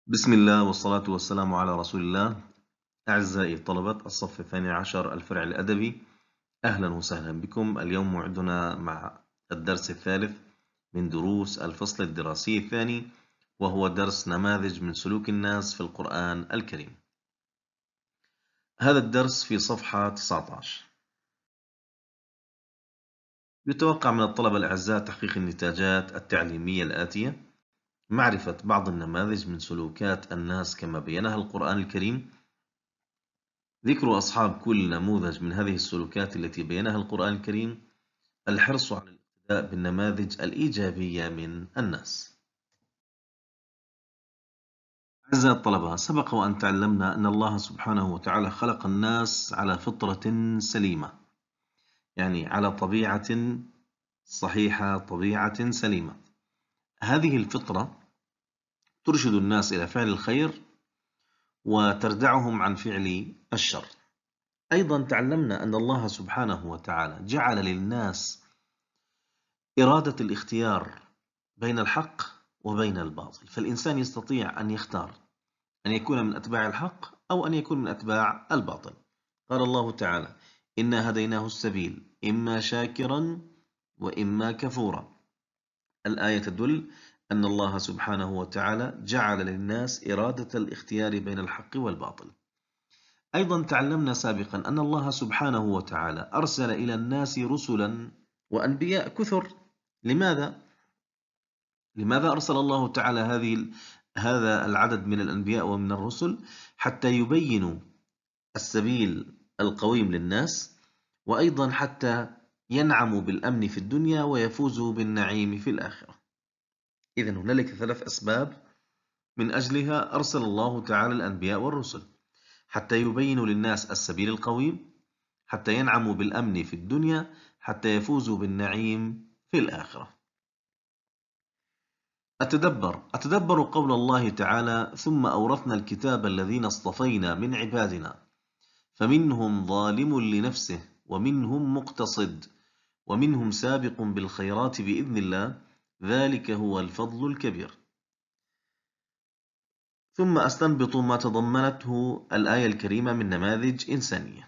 بسم الله والصلاة والسلام على رسول الله. أعزائي طلبة الصف الثاني عشر الفرع الأدبي، أهلا وسهلا بكم. اليوم موعدنا مع الدرس الثالث من دروس الفصل الدراسي الثاني، وهو درس نماذج من سلوك الناس في القرآن الكريم. هذا الدرس في صفحة 19. يتوقع من الطلبة الأعزاء تحقيق النتاجات التعليمية الآتية: معرفة بعض النماذج من سلوكات الناس كما بينها القرآن الكريم، ذكر أصحاب كل نموذج من هذه السلوكات التي بينها القرآن الكريم، الحرص على الاقتداء بالنماذج الإيجابية من الناس. أعزائي الطلبة، سبق وأن تعلمنا أن الله سبحانه وتعالى خلق الناس على فطرة سليمة، يعني على طبيعة صحيحة، طبيعة سليمة. هذه الفطرة ترشد الناس إلى فعل الخير وتردعهم عن فعل الشر. أيضا تعلمنا أن الله سبحانه وتعالى جعل للناس إرادة الاختيار بين الحق وبين الباطل، فالإنسان يستطيع أن يختار أن يكون من أتباع الحق أو أن يكون من أتباع الباطل. قال الله تعالى: إنا هديناه السبيل إما شاكرا وإما كفورا. الآية تدل أن الله سبحانه وتعالى جعل للناس إرادة الاختيار بين الحق والباطل. أيضا تعلمنا سابقا أن الله سبحانه وتعالى أرسل إلى الناس رسلا وأنبياء كثر. لماذا؟ لماذا أرسل الله تعالى هذا العدد من الأنبياء ومن الرسل؟ حتى يبينوا السبيل القويم للناس، وأيضا حتى ينعموا بالأمن في الدنيا ويفوزوا بالنعيم في الآخرة. إذن هنالك 3 أسباب من أجلها أرسل الله تعالى الأنبياء والرسل: حتى يبينوا للناس السبيل القويم، حتى ينعموا بالأمن في الدنيا، حتى يفوزوا بالنعيم في الآخرة. أتدبر قول الله تعالى: ثم أورثنا الكتاب الذين اصطفينا من عبادنا فمنهم ظالم لنفسه ومنهم مقتصد ومنهم سابق بالخيرات بإذن الله ذلك هو الفضل الكبير. ثم أستنبط ما تضمنته الآية الكريمة من نماذج إنسانية.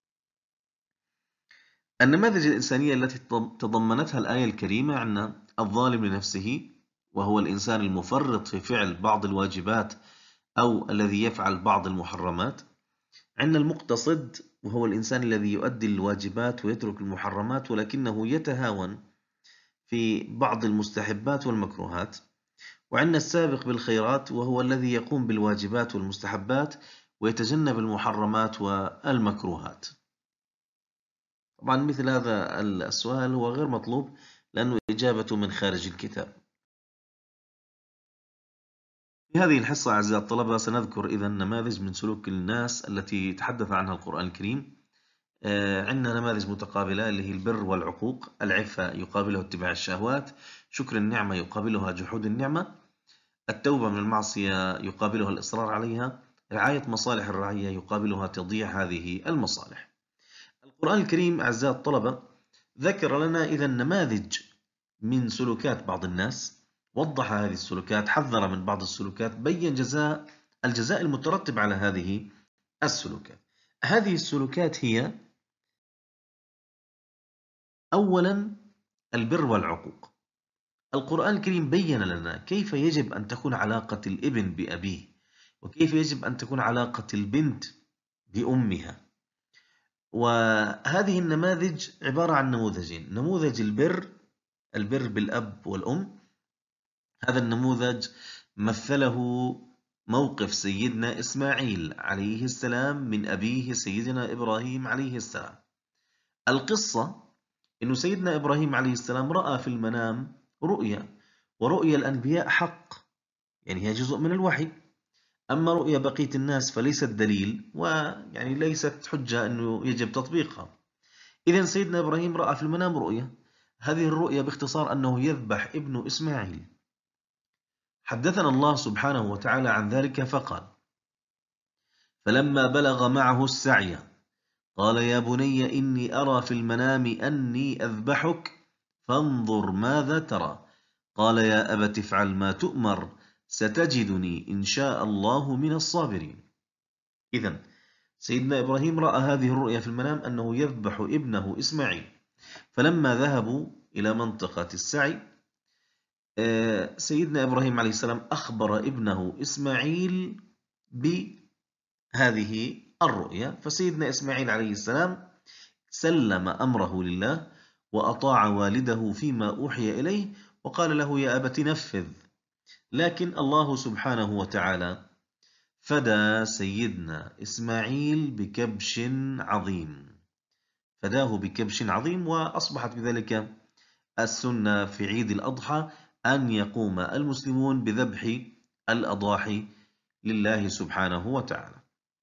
النماذج الإنسانية التي تضمنتها الآية الكريمة عندنا الظالم لنفسه، وهو الإنسان المفرط في فعل بعض الواجبات أو الذي يفعل بعض المحرمات. عندنا المقتصد، وهو الإنسان الذي يؤدي الواجبات ويترك المحرمات ولكنه يتهاون في بعض المستحبات والمكروهات. وعندنا السابق بالخيرات، وهو الذي يقوم بالواجبات والمستحبات ويتجنب المحرمات والمكروهات. طبعا مثل هذا السؤال هو غير مطلوب لأنه إجابته من خارج الكتاب. في هذه الحصة أعزائي الطلبة سنذكر إذن نماذج من سلوك الناس التي تحدث عنها القرآن الكريم. عندنا نماذج متقابلة اللي هي البر والعقوق، العفة يقابلها اتباع الشهوات، شكر النعمة يقابلها جحود النعمة، التوبة من المعصية يقابلها الإصرار عليها، رعاية مصالح الرعية يقابلها تضييع هذه المصالح. القرآن الكريم أعزائي الطلبة ذكر لنا إذا نماذج من سلوكات بعض الناس، وضح هذه السلوكات، حذر من بعض السلوكات، بين الجزاء المترتب على هذه السلوكات. هذه السلوكات هي: أولا البر والعقوق. القرآن الكريم بين لنا كيف يجب أن تكون علاقة الابن بأبيه، وكيف يجب أن تكون علاقة البنت بأمها. وهذه النماذج عبارة عن نموذجين: نموذج البر بالأب والأم. هذا النموذج مثله موقف سيدنا إسماعيل عليه السلام من أبيه سيدنا إبراهيم عليه السلام. القصة إنه سيدنا إبراهيم عليه السلام رأى في المنام رؤيا، ورؤيا الأنبياء حق، يعني هي جزء من الوحي. أما رؤيا بقية الناس فليست دليل، ويعني ليست حجة أنه يجب تطبيقها. إذن سيدنا إبراهيم رأى في المنام رؤيا، هذه الرؤيا باختصار أنه يذبح ابنه إسماعيل. حدثنا الله سبحانه وتعالى عن ذلك فقال: فلما بلغ معه السعي قال يا بني إني أرى في المنام أني أذبحك فانظر ماذا ترى. قال يا أبت افعل ما تؤمر ستجدني إن شاء الله من الصابرين. إذن سيدنا إبراهيم رأى هذه الرؤيا في المنام أنه يذبح ابنه إسماعيل. فلما ذهبوا إلى منطقة السعي، سيدنا إبراهيم عليه السلام أخبر ابنه إسماعيل بهذه الرؤيا. فسيدنا إسماعيل عليه السلام سلم أمره لله وأطاع والده فيما أوحي إليه، وقال له: يا أبت نفذ. لكن الله سبحانه وتعالى فدى سيدنا إسماعيل بكبش عظيم، فداه بكبش عظيم، وأصبحت بذلك السنة في عيد الأضحى أن يقوم المسلمون بذبح الأضاحي لله سبحانه وتعالى.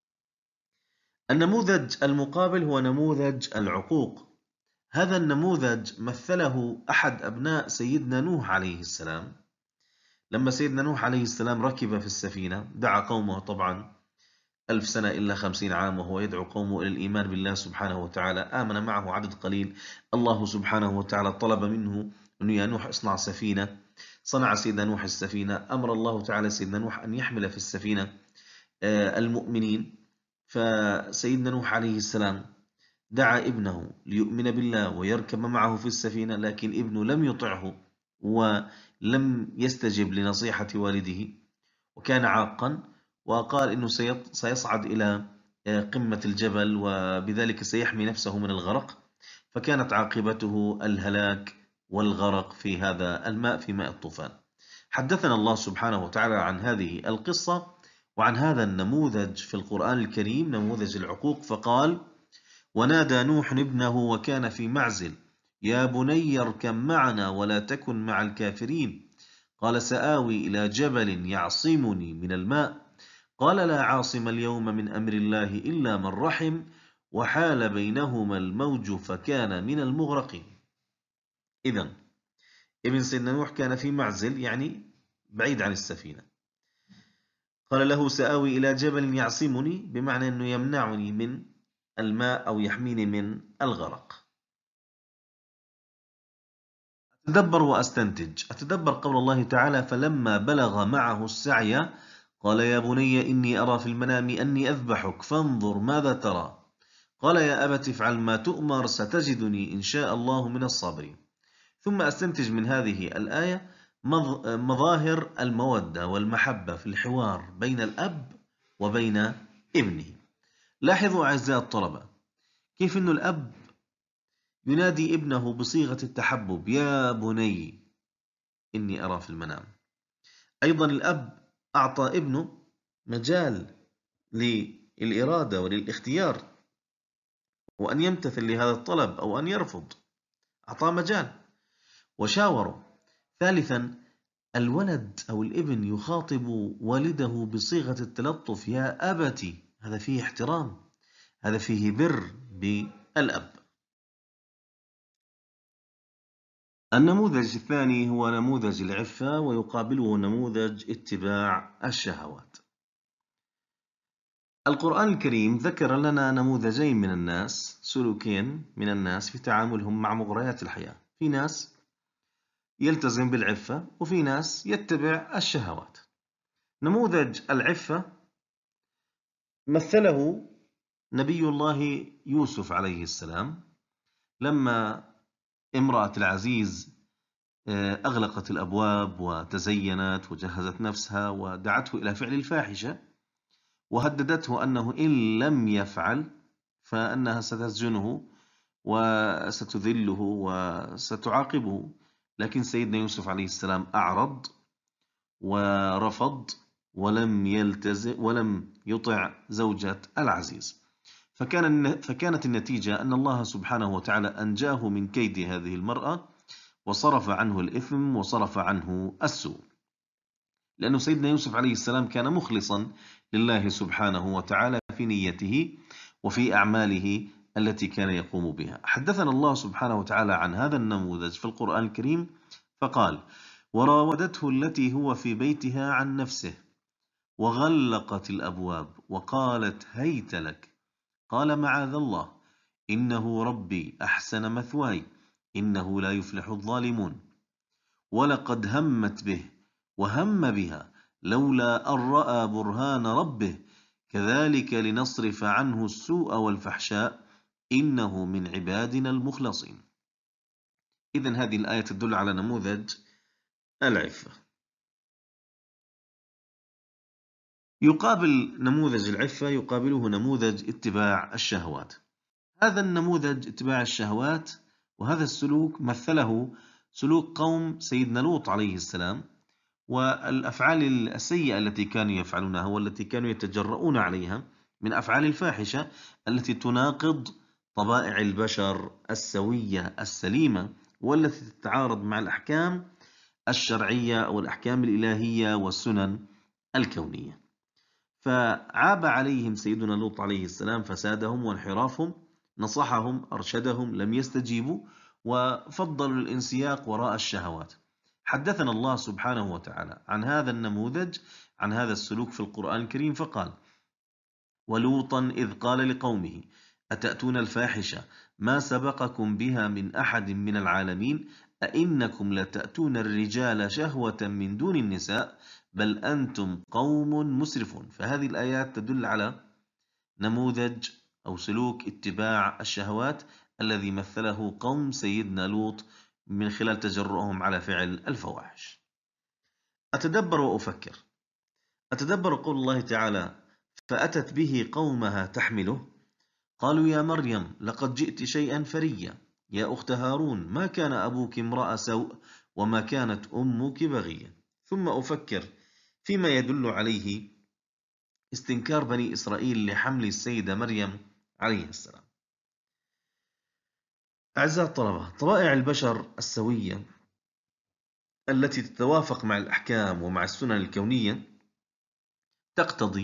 النموذج المقابل هو نموذج العقوق. هذا النموذج مثله أحد أبناء سيدنا نوح عليه السلام. لما سيدنا نوح عليه السلام ركب في السفينة، دعا قومه طبعا 1000 سنة إلا 50 عام وهو يدعو قومه إلى الإيمان بالله سبحانه وتعالى. آمن معه عدد قليل. الله سبحانه وتعالى طلب منه أنه: يا نوح اصنع سفينة. صنع سيدنا نوح السفينة. أمر الله تعالى سيدنا نوح أن يحمل في السفينة المؤمنين. فسيدنا نوح عليه السلام دعا ابنه ليؤمن بالله ويركب معه في السفينة، لكن ابنه لم يطعه ولم يستجب لنصيحة والده، وكان عاقا، وقال إنه سيصعد إلى قمة الجبل وبذلك سيحمي نفسه من الغرق. فكانت عاقبته الهلاك والغرق في هذا الماء، في ماء الطوفان. حدثنا الله سبحانه وتعالى عن هذه القصة وعن هذا النموذج في القرآن الكريم، نموذج العقوق، فقال: ونادى نوح ابنه وكان في معزل يا بني اركب معنا ولا تكن مع الكافرين. قال: سآوي إلى جبل يعصمني من الماء. قال: لا عاصم اليوم من أمر الله إلا من رحم، وحال بينهما الموج فكان من المغرقين. إذن ابن سيدنا نوح كان في معزل، يعني بعيد عن السفينة. قال له: سآوي إلى جبل يعصمني، بمعنى أنه يمنعني من الماء أو يحميني من الغرق. أتدبر وأستنتج. أتدبر قول الله تعالى: فلما بلغ معه السعي قال: يا بني إني أرى في المنام أني أذبحك فانظر ماذا ترى. قال: يا أبت افعل ما تؤمر ستجدني إن شاء الله من الصابرين. ثم أستنتج من هذه الآية مظاهر المودة والمحبة في الحوار بين الأب وبين ابنه. لاحظوا أعزائي الطلبة كيف أن الأب ينادي ابنه بصيغة التحبب: يا بني إني أرى في المنام. أيضا الأب أعطى ابنه مجال للإرادة وللاختيار، وأن يمتثل لهذا الطلب أو أن يرفض. أعطاه مجال وشاوره. ثالثا، الولد أو الابن يخاطب والده بصيغة التلطف: يا أبتي. هذا فيه احترام، هذا فيه بر بالأب. النموذج الثاني هو نموذج العفة، ويقابله نموذج اتباع الشهوات. القرآن الكريم ذكر لنا نموذجين من الناس، سلوكين من الناس في تعاملهم مع مغريات الحياة. في ناس يلتزم بالعفة، وفي ناس يتبع الشهوات. نموذج العفة مثله نبي الله يوسف عليه السلام، لما امرأة العزيز أغلقت الأبواب وتزينت وجهزت نفسها ودعته إلى فعل الفاحشة، وهددته أنه إن لم يفعل فأنها ستسجنه وستذله وستعاقبه. لكن سيدنا يوسف عليه السلام أعرض ورفض ولم يلتزم ولم يطع زوجة العزيز. فكانت النتيجة أن الله سبحانه وتعالى أنجاه من كيد هذه المرأة، وصرف عنه الإثم وصرف عنه السوء، لأن سيدنا يوسف عليه السلام كان مخلصا لله سبحانه وتعالى في نيته وفي أعماله التي كان يقوم بها. حدثنا الله سبحانه وتعالى عن هذا النموذج في القرآن الكريم فقال: وراودته التي هو في بيتها عن نفسه وغلقت الأبواب وقالت هيت لك. قال: معاذ الله إنه ربي أحسن مثواي إنه لا يفلح الظالمون. ولقد همت به وهم بها لولا أن رأى برهان ربه كذلك لنصرف عنه السوء والفحشاء إنه من عبادنا المخلصين. إذن هذه الآية تدل على نموذج العفة. يقابل نموذج العفة يقابله نموذج اتباع الشهوات. هذا النموذج اتباع الشهوات وهذا السلوك مثله سلوك قوم سيدنا لوط عليه السلام، والأفعال السيئة التي كانوا يفعلونها والتي كانوا يتجرؤون عليها من أفعال الفاحشة التي تناقض طبائع البشر السوية السليمة، والتي تتعارض مع الأحكام الشرعية أو الأحكام الإلهية والسنن الكونية. فعاب عليهم سيدنا لوط عليه السلام فسادهم وانحرافهم، نصحهم أرشدهم لم يستجيبوا وفضلوا الانسياق وراء الشهوات. حدثنا الله سبحانه وتعالى عن هذا النموذج، عن هذا السلوك في القرآن الكريم فقال: ولوطا إذ قال لقومه أتأتون الفاحشة ما سبقكم بها من أحد من العالمين أئنكم لتأتون الرجال شهوة من دون النساء بل أنتم قوم مسرفون. فهذه الآيات تدل على نموذج أو سلوك اتباع الشهوات الذي مثله قوم سيدنا لوط من خلال تجرؤهم على فعل الفواحش. أتدبر وأفكر، أتدبر قول الله تعالى: فأتت به قومها تحمله قالوا يا مريم لقد جئت شيئا فريا يا أخت هارون ما كان أبوك امرأ سوء وما كانت أمك بغيا. ثم أفكر فيما يدل عليه استنكار بني إسرائيل لحمل السيدة مريم عليه السلام. أعزائي الطلبة، طبائع البشر السوية التي تتوافق مع الأحكام ومع السنن الكونية تقتضي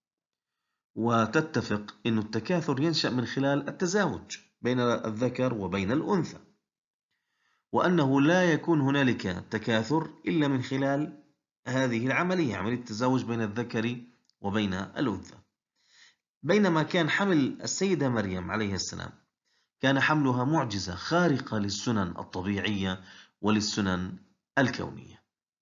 وتتفق أن التكاثر ينشأ من خلال التزاوج بين الذكر وبين الأنثى، وأنه لا يكون هنالك تكاثر إلا من خلال هذه العملية، عملية التزاوج بين الذكر وبين الأنثى. بينما كان حمل السيدة مريم عليه السلام كان حملها معجزة خارقة للسنن الطبيعية وللسنن الكونية.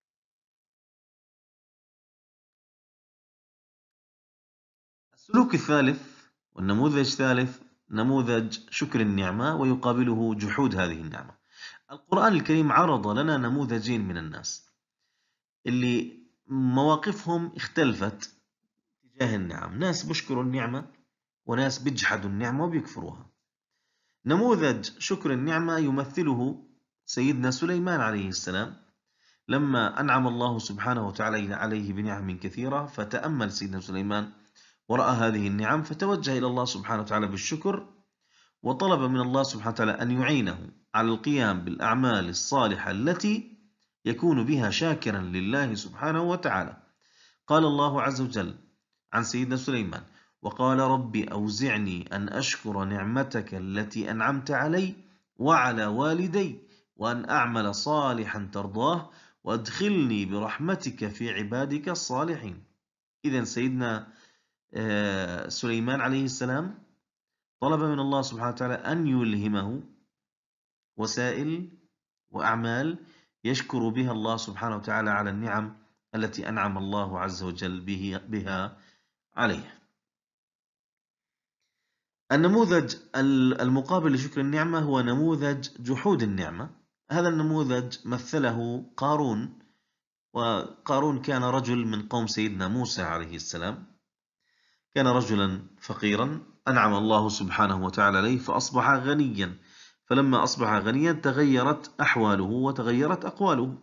السلوك الثالث والنموذج الثالث نموذج شكر النعمة ويقابله جحود هذه النعمة. القرآن الكريم عرض لنا نموذجين من الناس اللي مواقفهم اختلفت تجاه النعم، ناس بشكروا النعمة وناس بيجحدوا النعمة وبيكفروها. نموذج شكر النعمة يمثله سيدنا سليمان عليه السلام لما أنعم الله سبحانه وتعالى عليه بنعم كثيرة، فتأمل سيدنا سليمان ورأى هذه النعم فتوجه إلى الله سبحانه وتعالى بالشكر، وطلب من الله سبحانه وتعالى أن يعينه على القيام بالأعمال الصالحة التي يكون بها شاكرا لله سبحانه وتعالى. قال الله عز وجل عن سيدنا سليمان: وقال رب أوزعني أن أشكر نعمتك التي أنعمت علي وعلى والدي وأن أعمل صالحا ترضاه وأدخلني برحمتك في عبادك الصالحين. إذن سيدنا سليمان عليه السلام طلب من الله سبحانه وتعالى أن يلهمه وسائل وأعمال يشكر بها الله سبحانه وتعالى على النعم التي أنعم الله عز وجل بها عليه. النموذج المقابل لشكر النعمة هو نموذج جحود النعمة. هذا النموذج مثله قارون، وقارون كان رجل من قوم سيدنا موسى عليه السلام، كان رجلا فقيرا أنعم الله سبحانه وتعالى عليه فأصبح غنيا، فلما أصبح غنيا تغيرت أحواله وتغيرت أقواله،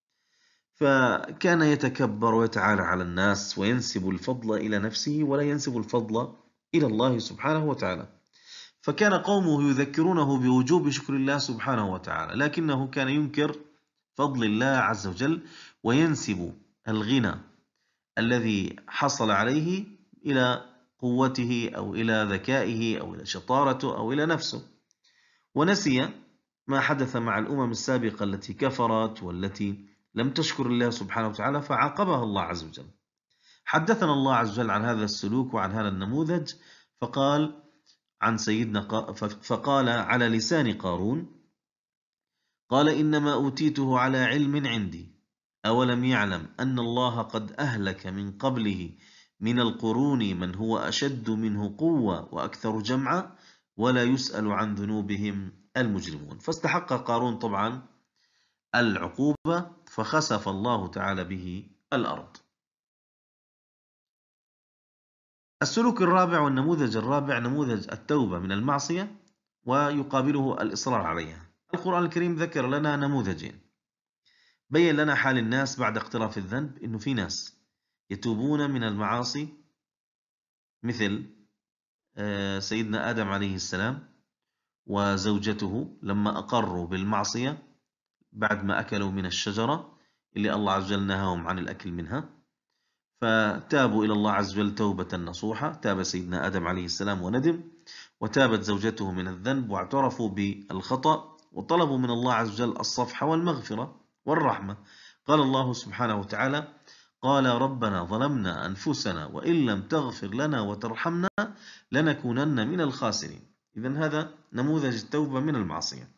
فكان يتكبر ويتعالى على الناس وينسب الفضل إلى نفسه ولا ينسب الفضل إلى الله سبحانه وتعالى. فكان قومه يذكرونه بوجوب شكر الله سبحانه وتعالى، لكنه كان ينكر فضل الله عز وجل وينسب الغنى الذي حصل عليه إلى قوته أو إلى ذكائه أو إلى شطارته أو إلى نفسه، ونسي ما حدث مع الأمم السابقة التي كفرت والتي لم تشكر الله سبحانه وتعالى فعاقبها الله عز وجل. حدثنا الله عز وجل عن هذا السلوك وعن هذا النموذج فقال عن فقال على لسان قارون: قال إنما أوتيته على علم عندي أولم يعلم أن الله قد أهلك من قبله من القرون من هو أشد منه قوة وأكثر جمعا ولا يسأل عن ذنوبهم المجرمون. فاستحق قارون طبعا العقوبة، فخسف الله تعالى به الأرض. السلوك الرابع والنموذج الرابع نموذج التوبة من المعصية ويقابله الإصرار عليها. القرآن الكريم ذكر لنا نموذجين، بين لنا حال الناس بعد اقتراف الذنب، إنه في ناس يتوبون من المعاصي مثل سيدنا آدم عليه السلام وزوجته لما أقروا بالمعصية بعد ما أكلوا من الشجرة اللي الله عز وجل نهاهم عن الأكل منها، فتابوا إلى الله عز وجل توبة نصوحة. تاب سيدنا آدم عليه السلام وندم، وتابت زوجته من الذنب واعترفوا بالخطأ وطلبوا من الله عز وجل الصفح والمغفرة والرحمة. قال الله سبحانه وتعالى: قال ربنا ظلمنا أنفسنا وإن لم تغفر لنا وترحمنا لنكونن من الخاسرين. إذن هذا نموذج التوبة من المعصية.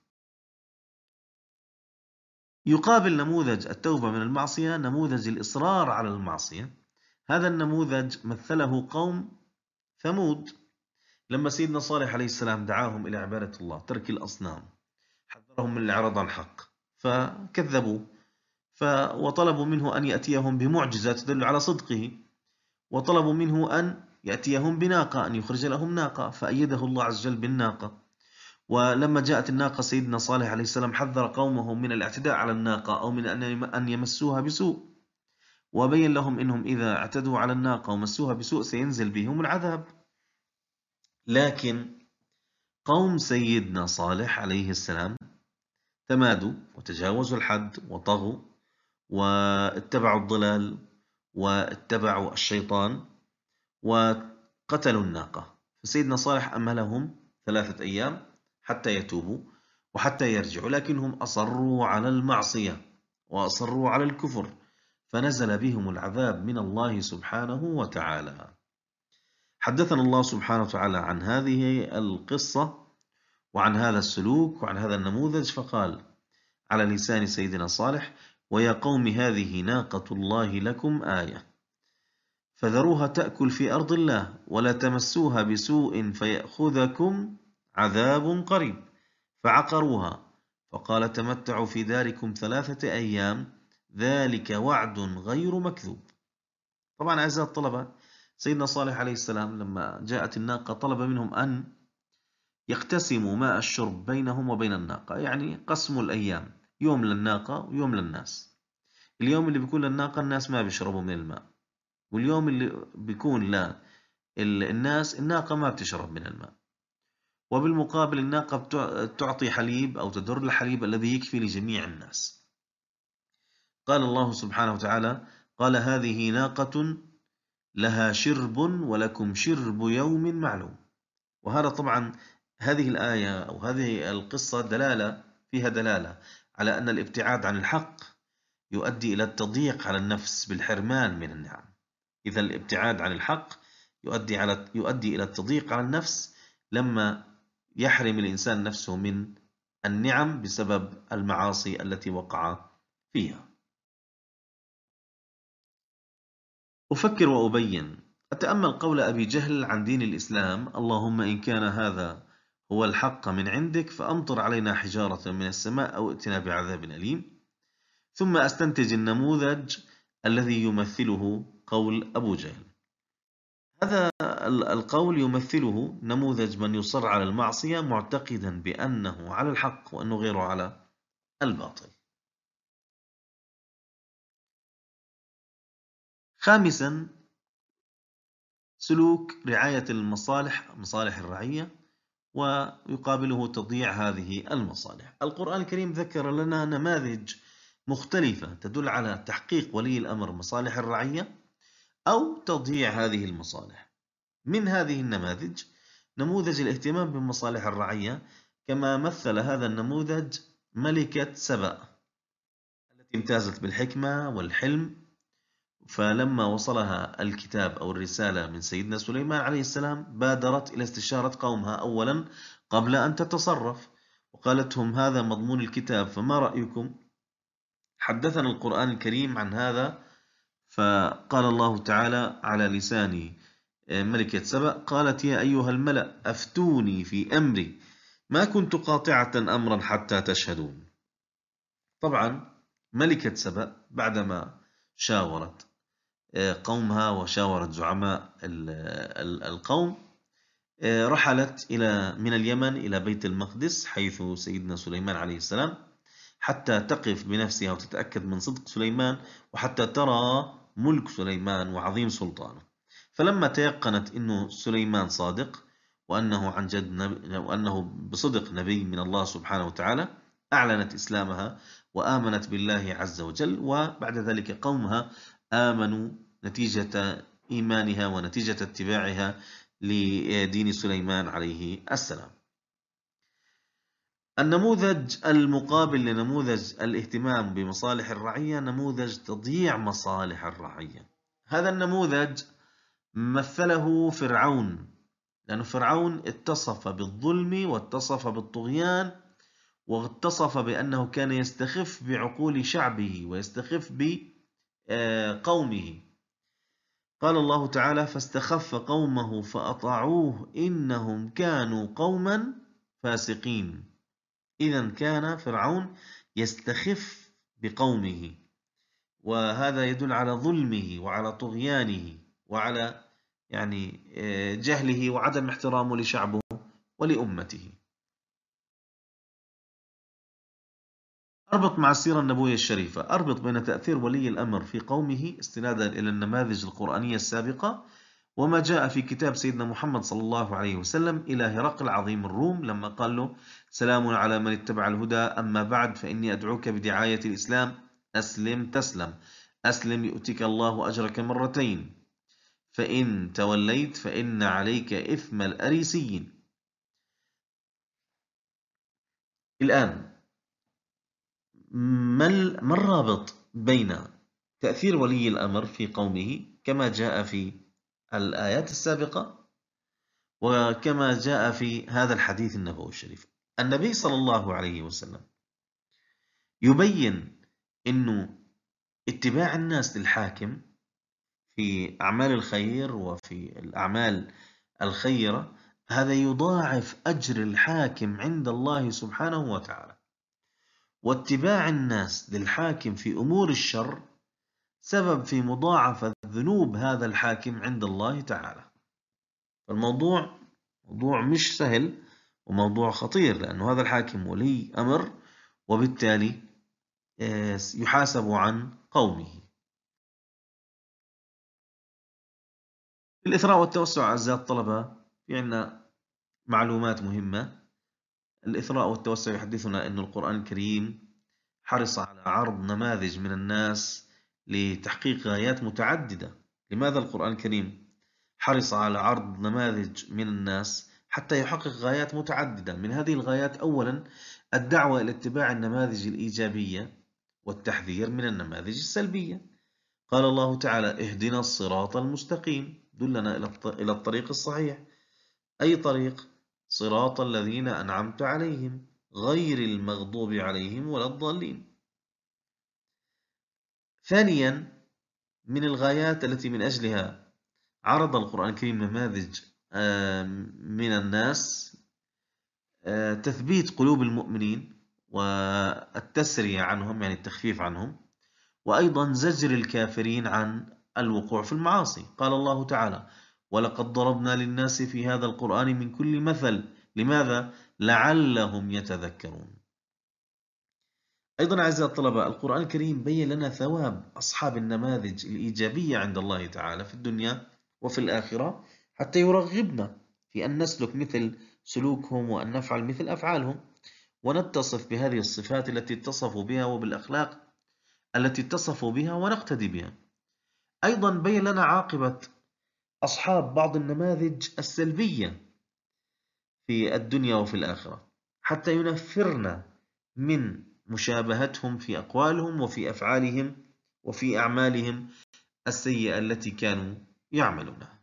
يقابل نموذج التوبة من المعصية نموذج الإصرار على المعصية. هذا النموذج مثله قوم ثمود لما سيدنا صالح عليه السلام دعاهم إلى عبادة الله، ترك الأصنام، حذرهم من الإعراض عن الحق فكذبوا، وطلبوا منه أن يأتيهم بمعجزة تدل على صدقه، وطلبوا منه أن يأتيهم بناقة، أن يخرج لهم ناقة، فأيده الله عز وجل بالناقة. ولما جاءت الناقة سيدنا صالح عليه السلام حذر قومه من الاعتداء على الناقة أو من أن يمسوها بسوء، وبين لهم إنهم إذا اعتدوا على الناقة ومسوها بسوء سينزل بهم العذاب. لكن قوم سيدنا صالح عليه السلام تمادوا وتجاوزوا الحد وطغوا واتبعوا الضلال واتبعوا الشيطان وقتلوا الناقة. فسيدنا صالح أمهلهم 3 أيام حتى يتوبوا وحتى يرجعوا، لكنهم أصروا على المعصية وأصروا على الكفر، فنزل بهم العذاب من الله سبحانه وتعالى. حدثنا الله سبحانه وتعالى عن هذه القصة وعن هذا السلوك وعن هذا النموذج، فقال على لسان سيدنا صالح: ويا قوم هذه ناقة الله لكم آية فذروها تأكل في أرض الله ولا تمسوها بسوء فيأخذكم عذاب قريب. فعقروها فقال: تمتعوا في داركم 3 أيام ذلك وعد غير مكذوب. طبعا أعزائي الطلبة، سيدنا صالح عليه السلام لما جاءت الناقة طلب منهم أن يقتسموا ماء الشرب بينهم وبين الناقة، يعني قسموا الأيام، يوم للناقة ويوم للناس. اليوم اللي بيكون للناقة الناس ما بيشربوا من الماء، واليوم اللي بيكون للناس الناقة ما بتشرب من الماء. وبالمقابل الناقة تعطي حليب أو تدر الحليب الذي يكفي لجميع الناس. قال الله سبحانه وتعالى: قال هذه ناقة لها شرب ولكم شرب يوم معلوم. وهذا طبعا هذه الآية أو هذه القصة فيها دلالة على أن الابتعاد عن الحق يؤدي إلى التضييق على النفس بالحرمان من النعم. إذا الابتعاد عن الحق يؤدي إلى التضييق على النفس لما يحرم الإنسان نفسه من النعم بسبب المعاصي التي وقع فيها. أفكر وأبين، أتأمل قول أبي جهل عن دين الإسلام: اللهم إن كان هذا هو الحق من عندك فأمطر علينا حجارة من السماء أو ائتنا بعذاب أليم. ثم أستنتج النموذج الذي يمثله قول أبو جهل. هذا القول يمثله نموذج من يصر على المعصية معتقدا بأنه على الحق وأنه غيره على الباطل. خامسا، سلوك رعاية مصالح الرعية ويقابله تضييع هذه المصالح. القرآن الكريم ذكر لنا نماذج مختلفة تدل على تحقيق ولي الأمر مصالح الرعية أو تضييع هذه المصالح. من هذه النماذج نموذج الاهتمام بمصالح الرعية، كما مثل هذا النموذج ملكة سبأ التي امتازت بالحكمة والحلم، فلما وصلها الكتاب أو الرسالة من سيدنا سليمان عليه السلام بادرت إلى استشارة قومها أولا قبل أن تتصرف، وقالتهم: هذا مضمون الكتاب فما رأيكم؟ حدثنا القرآن الكريم عن هذا، فقال الله تعالى على لسان ملكة سبأ: قالت يا أيها الملأ أفتوني في أمري ما كنت قاطعة أمرا حتى تشهدون. طبعا ملكة سبأ بعدما شاورت قومها وشاورت زعماء القوم، رحلت من اليمن إلى بيت المقدس حيث سيدنا سليمان عليه السلام، حتى تقف بنفسها وتتأكد من صدق سليمان، وحتى ترى ملك سليمان وعظيم سلطانه. فلما تيقنت أنه سليمان صادق وأنه عن جد نبي، وأنه بصدق نبي من الله سبحانه وتعالى، أعلنت إسلامها وآمنت بالله عز وجل، وبعد ذلك قومها آمنوا نتيجة إيمانها ونتيجة اتباعها لدين سليمان عليه السلام. النموذج المقابل لنموذج الاهتمام بمصالح الرعية نموذج تضييع مصالح الرعية. هذا النموذج مثله فرعون، لأن فرعون اتصف بالظلم واتصف بالطغيان واتصف بأنه كان يستخف بعقول شعبه ويستخف بقومه. قال الله تعالى: فاستخف قومه فأطاعوه إنهم كانوا قوما فاسقين. إذا كان فرعون يستخف بقومه، وهذا يدل على ظلمه وعلى طغيانه وعلى جهله وعدم احترامه لشعبه ولأمته. أربط مع السيرة النبوية الشريفة، أربط بين تأثير ولي الأمر في قومه استنادا إلى النماذج القرآنية السابقة وما جاء في كتاب سيدنا محمد صلى الله عليه وسلم إلى هرقل عظيم الروم لما قال له: سلام على من اتبع الهدى، أما بعد فإني أدعوك بدعاية الإسلام، أسلم تسلم، أسلم يؤتك الله أجرك مرتين، فإن توليت فإن عليك إثم الأريسيين. الآن ما الرابط بين تأثير ولي الأمر في قومه كما جاء في الآيات السابقة وكما جاء في هذا الحديث النبوي الشريف؟ النبي صلى الله عليه وسلم يبين أنه اتباع الناس للحاكم في أعمال الخير وفي الأعمال الخيرة هذا يضاعف أجر الحاكم عند الله سبحانه وتعالى، واتباع الناس للحاكم في أمور الشر سبب في مضاعفة ذنوب هذا الحاكم عند الله تعالى. فالموضوع موضوع مش سهل وموضوع خطير، لأنه هذا الحاكم ولي أمر وبالتالي يحاسب عن قومه. الإثراء والتوسع أعزائي الطلبة، في عندنا معلومات مهمة. الإثراء والتوسع يحدثنا أن القرآن الكريم حرص على عرض نماذج من الناس لتحقيق غايات متعددة. لماذا القرآن الكريم حرص على عرض نماذج من الناس حتى يحقق غايات متعددة؟ من هذه الغايات أولا الدعوة إلى اتباع النماذج الإيجابية والتحذير من النماذج السلبية. قال الله تعالى: اهدنا الصراط المستقيم، دلنا إلى الطريق الصحيح. أي طريق؟ صراط الذين أنعمت عليهم غير المغضوب عليهم ولا الضالين. ثانيا من الغايات التي من أجلها عرض القرآن الكريم نماذج من الناس تثبيت قلوب المؤمنين والتسرية عنهم، يعني التخفيف عنهم، وأيضا زجر الكافرين عن الوقوع في المعاصي. قال الله تعالى: ولقد ضربنا للناس في هذا القرآن من كل مثل. لماذا؟ لعلهم يتذكرون. أيضا أعزائي الطلبة، القرآن الكريم بين لنا ثواب أصحاب النماذج الإيجابية عند الله تعالى في الدنيا وفي الآخرة، حتى يرغبنا في أن نسلك مثل سلوكهم وأن نفعل مثل أفعالهم ونتصف بهذه الصفات التي اتصفوا بها وبالأخلاق التي اتصفوا بها ونقتدي بها. أيضا بين لنا عاقبة أصحاب بعض النماذج السلبية في الدنيا وفي الآخرة حتى ينفرنا من مشابهتهم في أقوالهم وفي أفعالهم وفي أعمالهم السيئة التي كانوا يعملونها.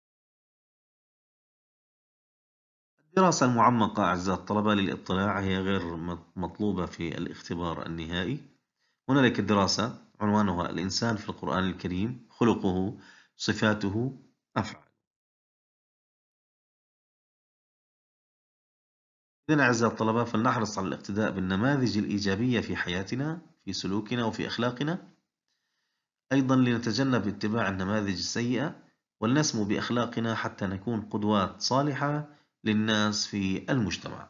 الدراسة المعمقة أعزائي الطلبة للاطلاع هي غير مطلوبة في الاختبار النهائي، هنالك دراسة عنوانها الإنسان في القرآن الكريم، خلقه، صفاته، أفعاله. إذن أعزائي الطلبة، فلنحرص على الاقتداء بالنماذج الإيجابية في حياتنا، في سلوكنا وفي أخلاقنا، أيضا لنتجنب اتباع النماذج السيئة، ولنسمو بأخلاقنا حتى نكون قدوات صالحة للناس في المجتمع.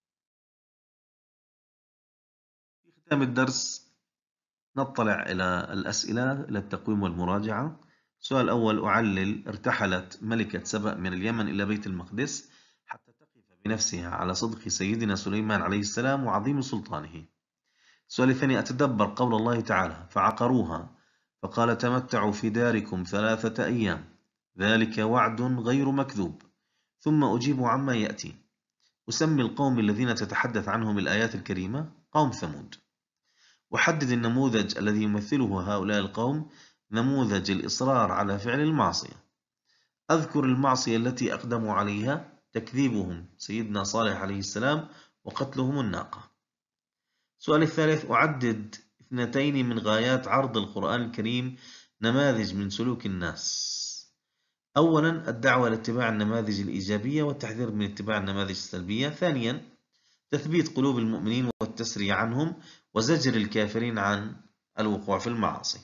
في ختام الدرس نطلع إلى الأسئلة، إلى التقويم والمراجعة. السؤال الأول: أعلل، ارتحلت ملكة سبأ من اليمن إلى بيت المقدس حتى تقف بنفسها على صدق سيدنا سليمان عليه السلام وعظيم سلطانه. السؤال الثاني: أتدبر قول الله تعالى: فعقروها فقال تمتعوا في داركم 3 أيام ذلك وعد غير مكذوب. ثم أجيب عما يأتي. أسمي القوم الذين تتحدث عنهم الآيات الكريمة قوم ثمود. وحدد النموذج الذي يمثله هؤلاء القوم، نموذج الإصرار على فعل المعصية. أذكر المعصية التي أقدموا عليها: تكذيبهم سيدنا صالح عليه السلام وقتلهم الناقة. السؤال الثالث: أعدد 2 من غايات عرض القرآن الكريم نماذج من سلوك الناس. أولا: الدعوة لاتباع النماذج الإيجابية والتحذير من اتباع النماذج السلبية. ثانيا: تثبيت قلوب المؤمنين والتسري عنهم وزجر الكافرين عن الوقوع في المعاصي.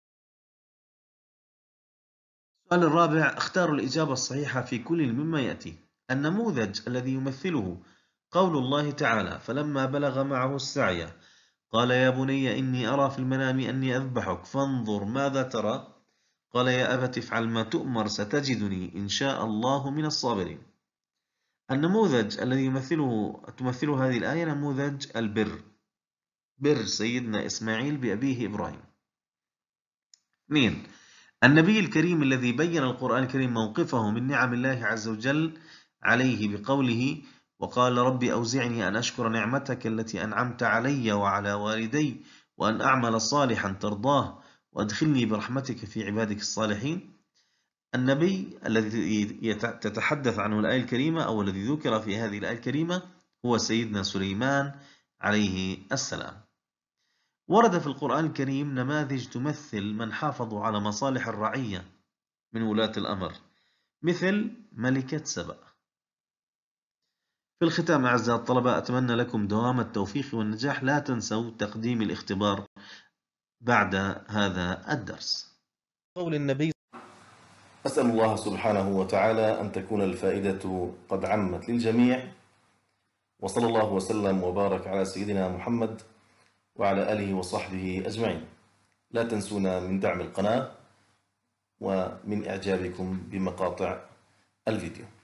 السؤال الرابع: اختاروا الإجابة الصحيحة في كل مما يأتي. النموذج الذي يمثله قول الله تعالى: فلما بلغ معه السعي قال يا بني إني أرى في المنام أني أذبحك فانظر ماذا ترى؟ قال يا أبت افعل ما تؤمر ستجدني إن شاء الله من الصابرين. النموذج الذي تمثل هذه الآية نموذج البر، بر سيدنا إسماعيل بأبيه إبراهيم. 2. النبي الكريم الذي بين القرآن الكريم موقفه من نعم الله عز وجل عليه بقوله: وقال رب أوزعني أن أشكر نعمتك التي أنعمت علي وعلى والدي وأن أعمل صالحا ترضاه وأدخلني برحمتك في عبادك الصالحين. النبي الذي تتحدث عنه الآية الكريمة أو الذي ذكر في هذه الآية الكريمة هو سيدنا سليمان عليه السلام. ورد في القرآن الكريم نماذج تمثل من حافظوا على مصالح الرعية من ولاة الأمر، مثل ملكة سبأ. في الختام أعزائي الطلبة، أتمنى لكم دوام التوفيق والنجاح. لا تنسوا تقديم الاختبار بعد هذا الدرس. قول النبي: أسأل الله سبحانه وتعالى أن تكون الفائدة قد عمت للجميع، وصلى الله وسلم وبارك على سيدنا محمد وعلى آله وصحبه أجمعين. لا تنسونا من دعم القناة ومن إعجابكم بمقاطع الفيديو.